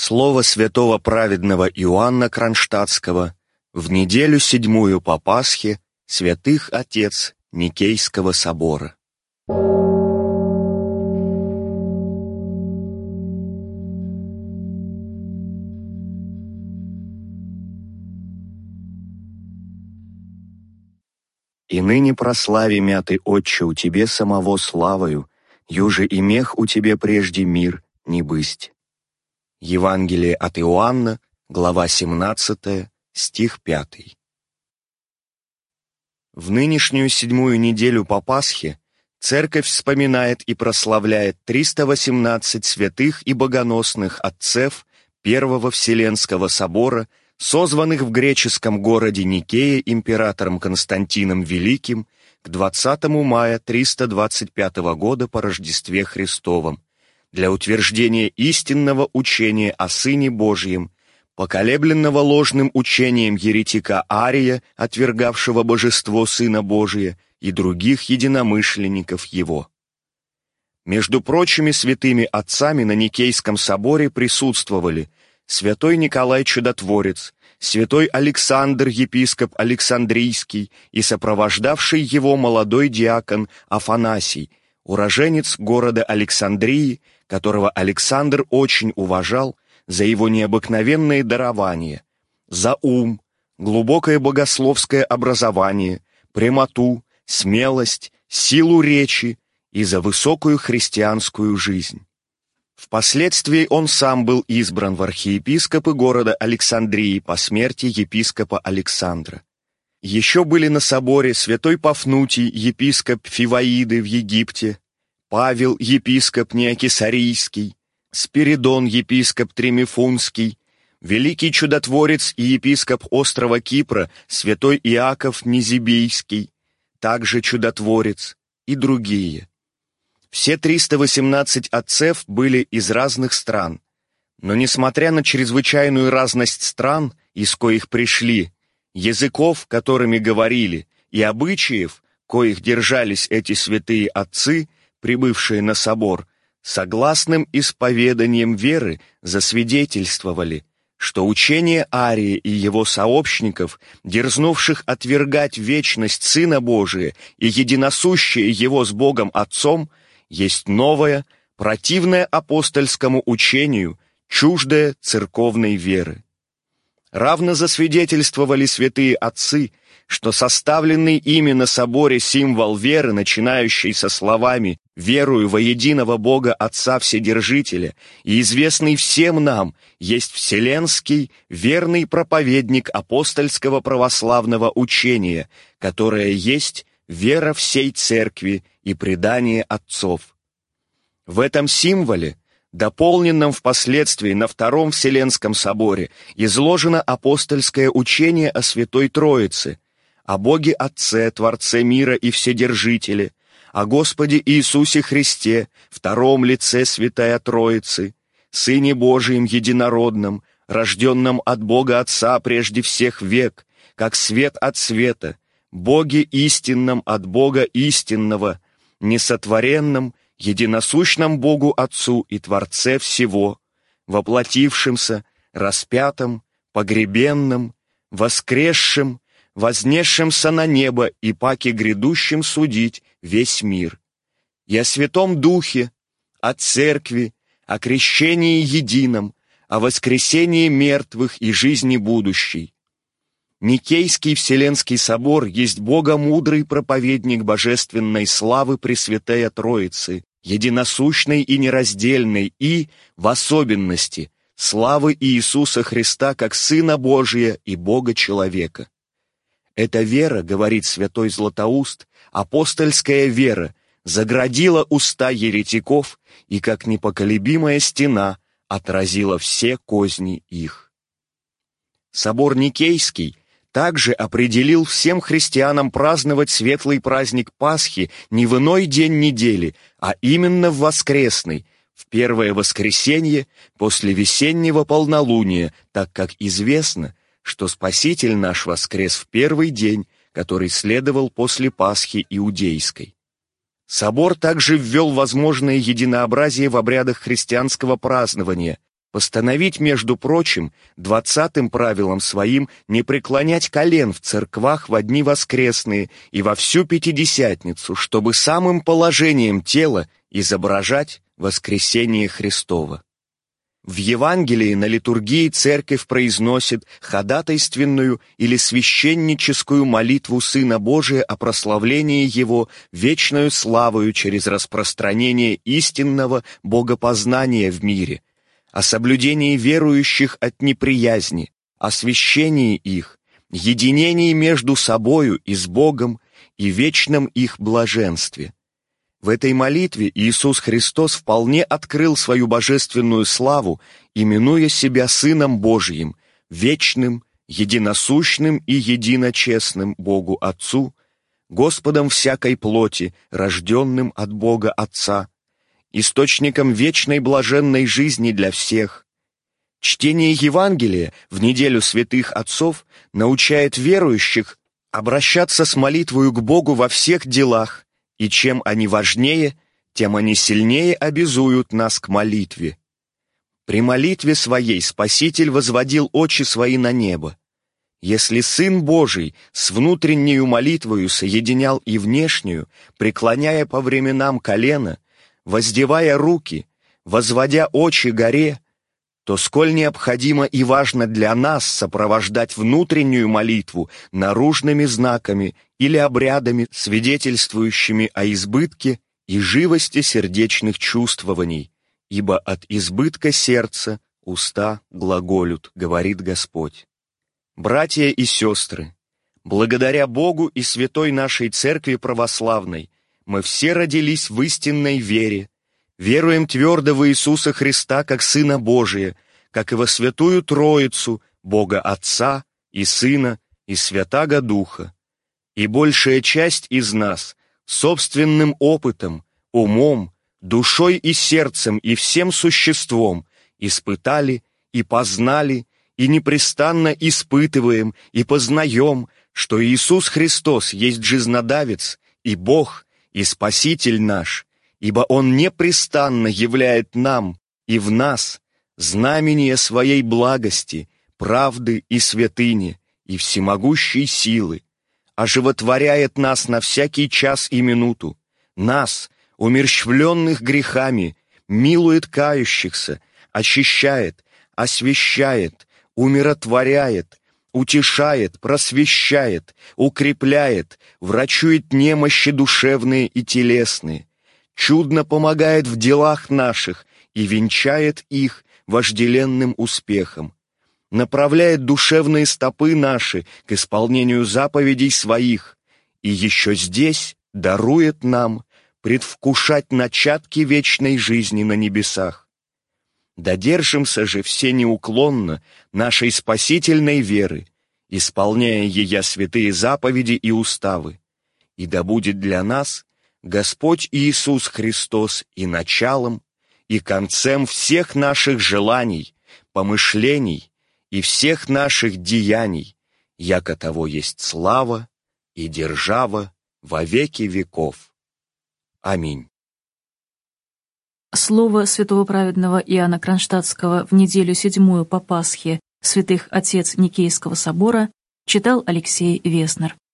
Слово святого праведного Иоанна Кронштадтского в неделю 7 по Пасхе святых отец Никейского собора. И ныне прослави мятый Отче у Тебе самого славою, юже и мех у Тебе прежде мир не бысть. Евангелие от Иоанна, глава 17, стих 5. В нынешнюю 7 неделю по Пасхе Церковь вспоминает и прославляет 318 святых и богоносных отцев Первого Вселенского собора, созванных в греческом городе Никее императором Константином Великим к 20 мая 325 года по Рождестве Христовом, для утверждения истинного учения о Сыне Божьем, поколебленного ложным учением еретика Ария, отвергавшего божество Сына Божия, и других единомышленников его. Между прочими святыми отцами на Никейском соборе присутствовали святой Николай Чудотворец, святой Александр, епископ Александрийский, и сопровождавший его молодой диакон Афанасий, уроженец города Александрии, которого Александр очень уважал за его необыкновенные дарования, за ум, глубокое богословское образование, прямоту, смелость, силу речи и за высокую христианскую жизнь. Впоследствии он сам был избран в архиепископы города Александрии по смерти епископа Александра. Еще были на соборе святой Пафнутий, епископ Фиваиды в Египте, Павел, епископ Неокесарийский, Спиридон, епископ Тримифунский, великий чудотворец и епископ острова Кипра святой Иаков Низибийский, также чудотворец, и другие. Все 318 отцев были из разных стран, но несмотря на чрезвычайную разность стран, из коих пришли, языков, которыми говорили, и обычаев, коих держались эти святые отцы, прибывшие на собор, согласным исповеданием веры засвидетельствовали, что учение Ария и его сообщников, дерзнувших отвергать вечность Сына Божия и единосущее его с Богом Отцом, есть новое, противное апостольскому учению, чуждое церковной веры. Равно засвидетельствовали святые отцы, что составленный ими на соборе символ веры, начинающий со словами «Верую во единого Бога Отца Вседержителя» и известный всем нам, есть вселенский, верный проповедник апостольского православного учения, которое есть вера всей Церкви и предание отцов. В этом символе, дополненном впоследствии на Втором Вселенском соборе, изложено апостольское учение о Святой Троице, о Боге Отце, Творце мира и Вседержителе, о Господе Иисусе Христе, втором лице Святая Троицы, Сыне Божием Единородном, рожденном от Бога Отца прежде всех век, как свет от света, Боге истинном от Бога истинного, несотворенном, единосущном Богу Отцу и Творце всего, воплотившемся, распятом, погребенном, воскресшим, вознесшимся на небо и паки грядущим судить весь мир. И о Святом Духе, о Церкви, о крещении едином, о воскресении мертвых и жизни будущей. Никейский Вселенский собор есть богомудрый проповедник божественной славы Пресвятая Троицы, единосущной и нераздельной, и, в особенности, славы Иисуса Христа как Сына Божия и Бога-человека. Эта вера, говорит святой Златоуст, апостольская вера, заградила уста еретиков и, как непоколебимая стена, отразила все козни их. Собор Никейский также определил всем христианам праздновать светлый праздник Пасхи не в иной день недели, а именно в воскресный, в первое воскресенье после весеннего полнолуния, так как известно, что Спаситель наш воскрес в первый день, который следовал после Пасхи иудейской. Собор также ввел возможное единообразие в обрядах христианского празднования, постановить, между прочим, 20-м правилом своим не преклонять колен в церквах во дни воскресные и во всю Пятидесятницу, чтобы самым положением тела изображать воскресение Христово. В Евангелии на литургии церковь произносит ходатайственную или священническую молитву Сына Божия о прославлении Его вечною славою через распространение истинного богопознания в мире, о соблюдении верующих от неприязни, освящении их, единении между собою и с Богом и вечном их блаженстве. В этой молитве Иисус Христос вполне открыл свою божественную славу, именуя себя Сыном Божиим, вечным, единосущным и единочестным Богу Отцу, Господом всякой плоти, рожденным от Бога Отца, источником вечной блаженной жизни для всех. Чтение Евангелия в неделю святых отцов научает верующих обращаться с молитвою к Богу во всех делах, и чем они важнее, тем они сильнее обязуют нас к молитве. При молитве своей Спаситель возводил очи свои на небо. Если Сын Божий с внутреннею молитвою соединял и внешнюю, преклоняя по временам колено, воздевая руки, возводя очи горе, то сколь необходимо и важно для нас сопровождать внутреннюю молитву наружными знаками или обрядами, свидетельствующими о избытке и живости сердечных чувствований, ибо от избытка сердца уста глаголют, говорит Господь. Братья и сестры, благодаря Богу и святой нашей Церкви Православной, мы все родились в истинной вере, веруем твердо в Иисуса Христа как Сына Божия, как и во Святую Троицу, Бога Отца и Сына и Святаго Духа. И большая часть из нас собственным опытом, умом, душой и сердцем и всем существом испытали и познали, и непрестанно испытываем и познаем, что Иисус Христос есть жизнодавец и Бог, и Спаситель наш, ибо Он непрестанно являет нам и в нас знамение своей благости, правды и святыни, и всемогущей силы, оживотворяет нас на всякий час и минуту, нас, умерщвленных грехами, милует кающихся, очищает, освящает, умиротворяет, утешает, просвещает, укрепляет, врачует немощи душевные и телесные, чудно помогает в делах наших и венчает их вожделенным успехом, направляет душевные стопы наши к исполнению заповедей своих, и еще здесь дарует нам предвкушать начатки вечной жизни на небесах. Додержимся же все неуклонно нашей спасительной веры, исполняя ея святые заповеди и уставы, и да будет для нас Господь Иисус Христос и началом, и концем всех наших желаний, помышлений и всех наших деяний, яко того есть слава и держава во веки веков. Аминь. Слово святого праведного Иоанна Кронштадтского в неделю 7 по Пасхе святых отец Никейского собора читал Алексей Веснер.